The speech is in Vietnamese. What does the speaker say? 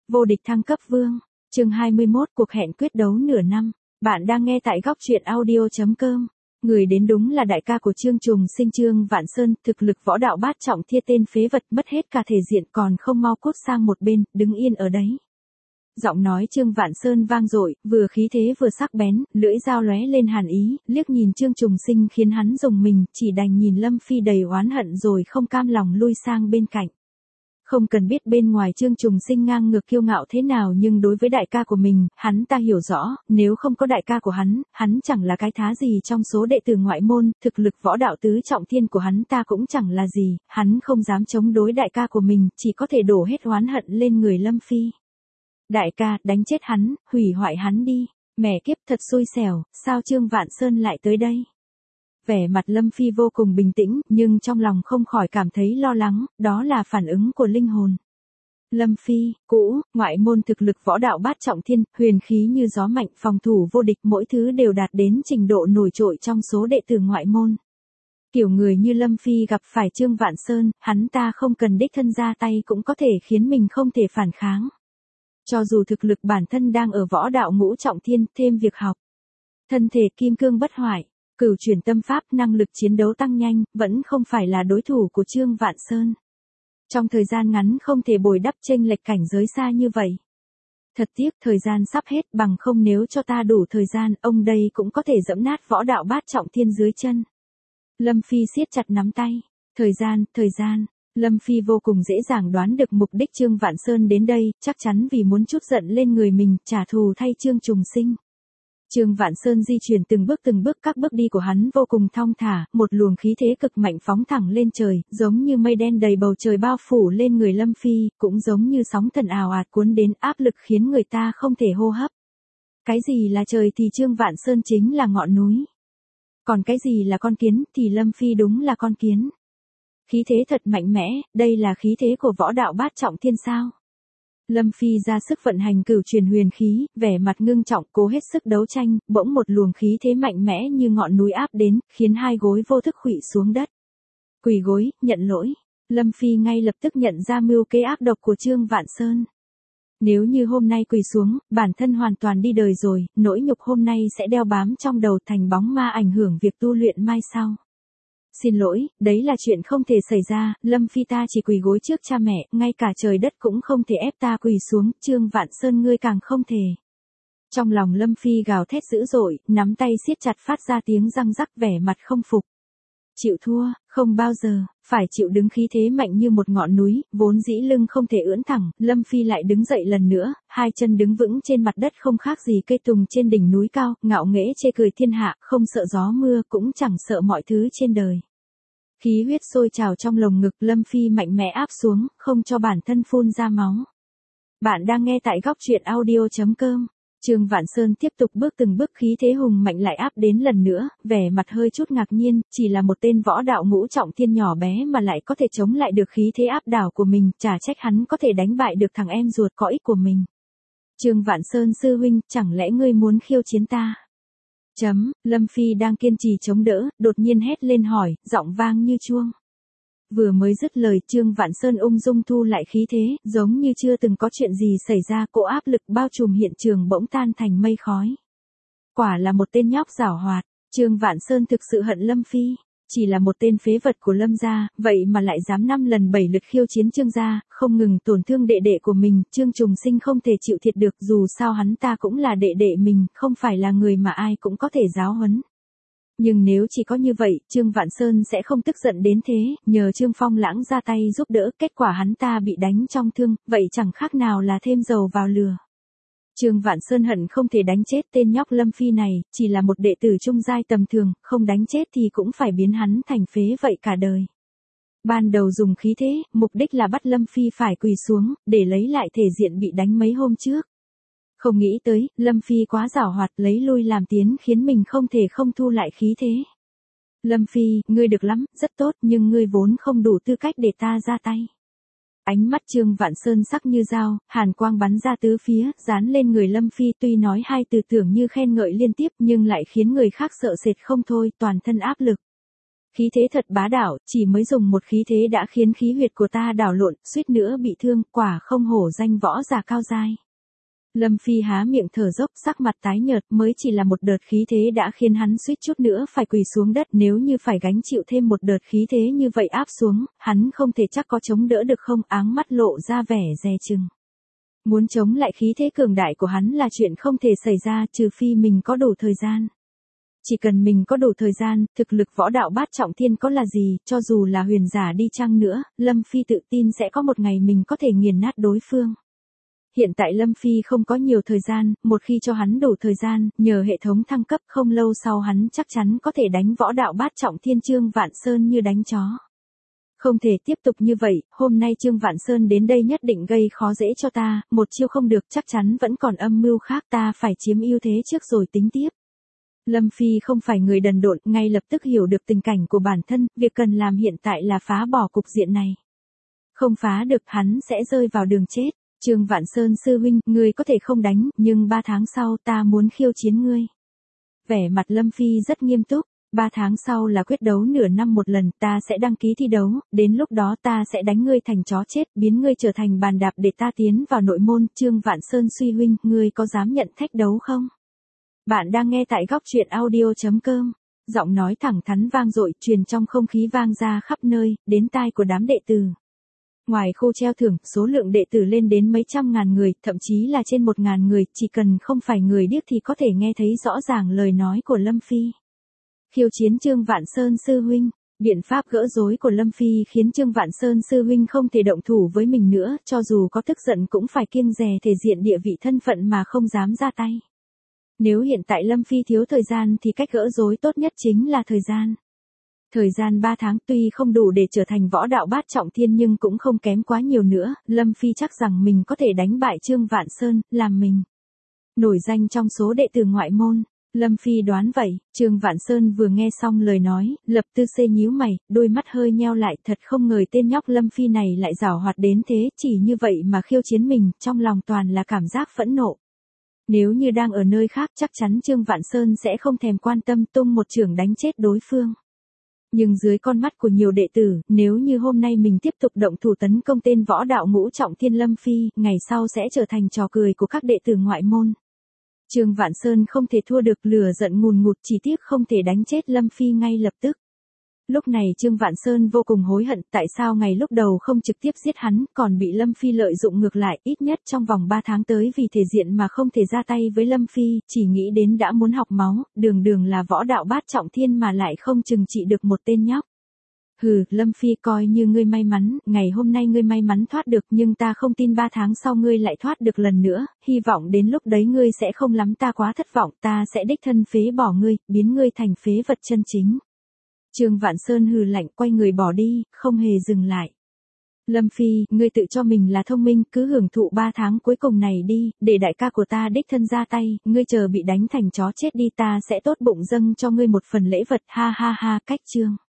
Vô địch thăng cấp vương. Chương 21, cuộc hẹn quyết đấu nửa năm. Bạn đang nghe tại góc truyện audio.com. Người đến đúng là đại ca của Trương Trùng Sinh Trương Vạn Sơn, thực lực võ đạo bát trọng thiên, tên phế vật mất hết cả thể diện còn không mau cút sang một bên, đứng yên ở đấy. Giọng nói Trương Vạn Sơn vang dội, vừa khí thế vừa sắc bén, lưỡi dao lóe lên hàn ý, liếc nhìn Trương Trùng Sinh khiến hắn rùng mình, chỉ đành nhìn Lâm Phi đầy oán hận rồi không cam lòng lui sang bên cạnh. Không cần biết bên ngoài Trương Trùng Sinh ngang ngược kiêu ngạo thế nào, nhưng đối với đại ca của mình, hắn ta hiểu rõ, nếu không có đại ca của hắn chẳng là cái thá gì trong số đệ tử ngoại môn, thực lực võ đạo tứ trọng thiên của hắn ta cũng chẳng là gì, hắn không dám chống đối đại ca của mình, chỉ có thể đổ hết oán hận lên người Lâm Phi. Đại ca, đánh chết hắn, hủy hoại hắn đi. Mẹ kiếp thật xui xẻo, sao Trương Vạn Sơn lại tới đây? Vẻ mặt Lâm Phi vô cùng bình tĩnh, nhưng trong lòng không khỏi cảm thấy lo lắng, đó là phản ứng của linh hồn. Lâm Phi, cũ, ngoại môn thực lực võ đạo bát trọng thiên, huyền khí như gió mạnh, phòng thủ vô địch, mỗi thứ đều đạt đến trình độ nổi trội trong số đệ tử ngoại môn. Kiểu người như Lâm Phi gặp phải Trương Vạn Sơn, hắn ta không cần đích thân ra tay cũng có thể khiến mình không thể phản kháng. Cho dù thực lực bản thân đang ở võ đạo ngũ trọng thiên, thêm việc học. Thân thể kim cương bất hoại, cửu chuyển tâm pháp, năng lực chiến đấu tăng nhanh, vẫn không phải là đối thủ của Trương Vạn Sơn. Trong thời gian ngắn không thể bồi đắp chênh lệch cảnh giới xa như vậy. Thật tiếc thời gian sắp hết, bằng không nếu cho ta đủ thời gian, ông đây cũng có thể dẫm nát võ đạo bát trọng thiên dưới chân. Lâm Phi siết chặt nắm tay. Thời gian. Lâm Phi vô cùng dễ dàng đoán được mục đích Trương Vạn Sơn đến đây, chắc chắn vì muốn trút giận lên người mình, trả thù thay Trương Trùng Sinh. Trương Vạn Sơn di chuyển từng bước, các bước đi của hắn vô cùng thong thả, một luồng khí thế cực mạnh phóng thẳng lên trời, giống như mây đen đầy bầu trời bao phủ lên người Lâm Phi, cũng giống như sóng thần ào ạt cuốn đến, áp lực khiến người ta không thể hô hấp. Cái gì là trời thì Trương Vạn Sơn chính là ngọn núi. Còn cái gì là con kiến thì Lâm Phi đúng là con kiến. Khí thế thật mạnh mẽ, đây là khí thế của võ đạo bát trọng thiên sao? Lâm Phi ra sức vận hành cửu truyền huyền khí, vẻ mặt ngưng trọng cố hết sức đấu tranh, bỗng một luồng khí thế mạnh mẽ như ngọn núi áp đến, khiến hai gối vô thức khuỵu xuống đất. Quỳ gối, nhận lỗi. Lâm Phi ngay lập tức nhận ra mưu kế ác độc của Trương Vạn Sơn. Nếu như hôm nay quỳ xuống, bản thân hoàn toàn đi đời rồi, nỗi nhục hôm nay sẽ đeo bám trong đầu thành bóng ma ảnh hưởng việc tu luyện mai sau. Xin lỗi, đấy là chuyện không thể xảy ra, Lâm Phi ta chỉ quỳ gối trước cha mẹ, ngay cả trời đất cũng không thể ép ta quỳ xuống, Trương Vạn Sơn ngươi càng không thể. Trong lòng Lâm Phi gào thét dữ dội, nắm tay siết chặt phát ra tiếng răng rắc, vẻ mặt không phục. Chịu thua, không bao giờ, phải chịu đứng khí thế mạnh như một ngọn núi, vốn dĩ lưng không thể ưỡn thẳng, Lâm Phi lại đứng dậy lần nữa, hai chân đứng vững trên mặt đất không khác gì cây tùng trên đỉnh núi cao, ngạo nghễ chê cười thiên hạ, không sợ gió mưa cũng chẳng sợ mọi thứ trên đời. Khí huyết sôi trào trong lồng ngực, Lâm Phi mạnh mẽ áp xuống, không cho bản thân phun ra máu. Bạn đang nghe tại góc truyện audio.com. Trương Vạn Sơn tiếp tục từng bước khí thế hùng mạnh lại áp đến lần nữa, vẻ mặt hơi chút ngạc nhiên, chỉ là một tên võ đạo ngũ trọng thiên nhỏ bé mà lại có thể chống lại được khí thế áp đảo của mình, chả trách hắn có thể đánh bại được thằng em ruột có ích của mình. Trương Vạn Sơn sư huynh, chẳng lẽ ngươi muốn khiêu chiến ta? Lâm Phi đang kiên trì chống đỡ, đột nhiên hét lên hỏi, giọng vang như chuông. Vừa mới dứt lời, Trương Vạn Sơn ung dung thu lại khí thế, giống như chưa từng có chuyện gì xảy ra, cỗ áp lực bao trùm hiện trường bỗng tan thành mây khói. Quả là một tên nhóc giảo hoạt, Trương Vạn Sơn thực sự hận Lâm Phi, chỉ là một tên phế vật của Lâm gia, vậy mà lại dám 5 lần 7 lượt khiêu chiến Trương gia, không ngừng tổn thương đệ đệ của mình, Trương Trùng Sinh không thể chịu thiệt được, dù sao hắn ta cũng là đệ đệ mình, không phải là người mà ai cũng có thể giáo huấn. Nhưng nếu chỉ có như vậy, Trương Vạn Sơn sẽ không tức giận đến thế, nhờ Trương Phong Lãng ra tay giúp đỡ, kết quả hắn ta bị đánh trong thương, vậy chẳng khác nào là thêm dầu vào lửa. Trương Vạn Sơn hận không thể đánh chết tên nhóc Lâm Phi này, chỉ là một đệ tử trung giai tầm thường, không đánh chết thì cũng phải biến hắn thành phế vậy cả đời. Ban đầu dùng khí thế, mục đích là bắt Lâm Phi phải quỳ xuống, để lấy lại thể diện bị đánh mấy hôm trước. Không nghĩ tới, Lâm Phi quá giảo hoạt, lấy lui làm tiến khiến mình không thể không thu lại khí thế. Lâm Phi, ngươi được lắm, rất tốt, nhưng ngươi vốn không đủ tư cách để ta ra tay. Ánh mắt Trương Vạn Sơn sắc như dao, hàn quang bắn ra tứ phía, dán lên người Lâm Phi, tuy nói hai từ tưởng như khen ngợi liên tiếp nhưng lại khiến người khác sợ sệt không thôi, toàn thân áp lực. Khí thế thật bá đạo, chỉ mới dùng một khí thế đã khiến khí huyệt của ta đảo lộn, suýt nữa bị thương, quả không hổ danh võ giả cao giai. Lâm Phi há miệng thở dốc, sắc mặt tái nhợt, mới chỉ là một đợt khí thế đã khiến hắn suýt chút nữa phải quỳ xuống đất, nếu như phải gánh chịu thêm một đợt khí thế như vậy áp xuống, hắn không thể chắc có chống đỡ được không, áng mắt lộ ra vẻ dè chừng. Muốn chống lại khí thế cường đại của hắn là chuyện không thể xảy ra, trừ phi mình có đủ thời gian. Chỉ cần mình có đủ thời gian, thực lực võ đạo bát trọng thiên có là gì, cho dù là huyền giả đi chăng nữa, Lâm Phi tự tin sẽ có một ngày mình có thể nghiền nát đối phương. Hiện tại Lâm Phi không có nhiều thời gian, một khi cho hắn đủ thời gian, nhờ hệ thống thăng cấp không lâu sau hắn chắc chắn có thể đánh võ đạo bát trọng thiên Trương Vạn Sơn như đánh chó. Không thể tiếp tục như vậy, hôm nay Trương Vạn Sơn đến đây nhất định gây khó dễ cho ta, một chiêu không được chắc chắn vẫn còn âm mưu khác, ta phải chiếm ưu thế trước rồi tính tiếp. Lâm Phi không phải người đần độn, ngay lập tức hiểu được tình cảnh của bản thân, việc cần làm hiện tại là phá bỏ cục diện này. Không phá được hắn sẽ rơi vào đường chết. Trương Vạn Sơn sư huynh, ngươi có thể không đánh, nhưng 3 tháng sau ta muốn khiêu chiến ngươi. Vẻ mặt Lâm Phi rất nghiêm túc, 3 tháng sau là quyết đấu nửa năm một lần, ta sẽ đăng ký thi đấu, đến lúc đó ta sẽ đánh ngươi thành chó chết, biến ngươi trở thành bàn đạp để ta tiến vào nội môn. Trương Vạn Sơn suy huynh, ngươi có dám nhận thách đấu không? Bạn đang nghe tại góc truyện audio.com. Giọng nói thẳng thắn vang dội, truyền trong không khí vang ra khắp nơi, đến tai của đám đệ tử. Ngoài khu treo thưởng, số lượng đệ tử lên đến mấy trăm ngàn người, thậm chí là trên 1.000 người, chỉ cần không phải người điếc thì có thể nghe thấy rõ ràng lời nói của Lâm Phi. Khiêu chiến Trương Vạn Sơn sư huynh, biện pháp gỡ rối của Lâm Phi khiến Trương Vạn Sơn sư huynh không thể động thủ với mình nữa, cho dù có tức giận cũng phải kiêng dè thể diện địa vị thân phận mà không dám ra tay. Nếu hiện tại Lâm Phi thiếu thời gian thì cách gỡ rối tốt nhất chính là thời gian. Thời gian 3 tháng tuy không đủ để trở thành võ đạo bát trọng thiên nhưng cũng không kém quá nhiều nữa, Lâm Phi chắc rằng mình có thể đánh bại Trương Vạn Sơn, làm mình nổi danh trong số đệ tử ngoại môn. Lâm Phi đoán vậy, Trương Vạn Sơn vừa nghe xong lời nói, lập tức nhíu mày, đôi mắt hơi nheo lại, thật không ngờ tên nhóc Lâm Phi này lại giảo hoạt đến thế, chỉ như vậy mà khiêu chiến mình, trong lòng toàn là cảm giác phẫn nộ. Nếu như đang ở nơi khác chắc chắn Trương Vạn Sơn sẽ không thèm quan tâm, tung một chưởng đánh chết đối phương. Nhưng dưới con mắt của nhiều đệ tử, nếu như hôm nay mình tiếp tục động thủ tấn công tên võ đạo ngũ trọng thiên Lâm Phi, ngày sau sẽ trở thành trò cười của các đệ tử ngoại môn. Trương Vạn Sơn không thể thua được, lửa giận ngùn ngụt, chỉ tiếc không thể đánh chết Lâm Phi ngay lập tức. Lúc này Trương Vạn Sơn vô cùng hối hận, tại sao ngày lúc đầu không trực tiếp giết hắn, còn bị Lâm Phi lợi dụng ngược lại, ít nhất trong vòng 3 tháng tới vì thể diện mà không thể ra tay với Lâm Phi, chỉ nghĩ đến đã muốn học máu, đường là võ đạo bát trọng thiên mà lại không chừng trị được một tên nhóc. Hừ, Lâm Phi, coi như ngươi may mắn, ngày hôm nay ngươi may mắn thoát được, nhưng ta không tin 3 tháng sau ngươi lại thoát được lần nữa, hy vọng đến lúc đấy ngươi sẽ không lắm, ta quá thất vọng, ta sẽ đích thân phế bỏ ngươi, biến ngươi thành phế vật chân chính. Trương Vạn Sơn hừ lạnh, quay người bỏ đi, không hề dừng lại. Lâm Phi, ngươi tự cho mình là thông minh, cứ hưởng thụ 3 tháng cuối cùng này đi, để đại ca của ta đích thân ra tay, ngươi chờ bị đánh thành chó chết đi, ta sẽ tốt bụng dâng cho ngươi một phần lễ vật, ha ha ha. Cách chương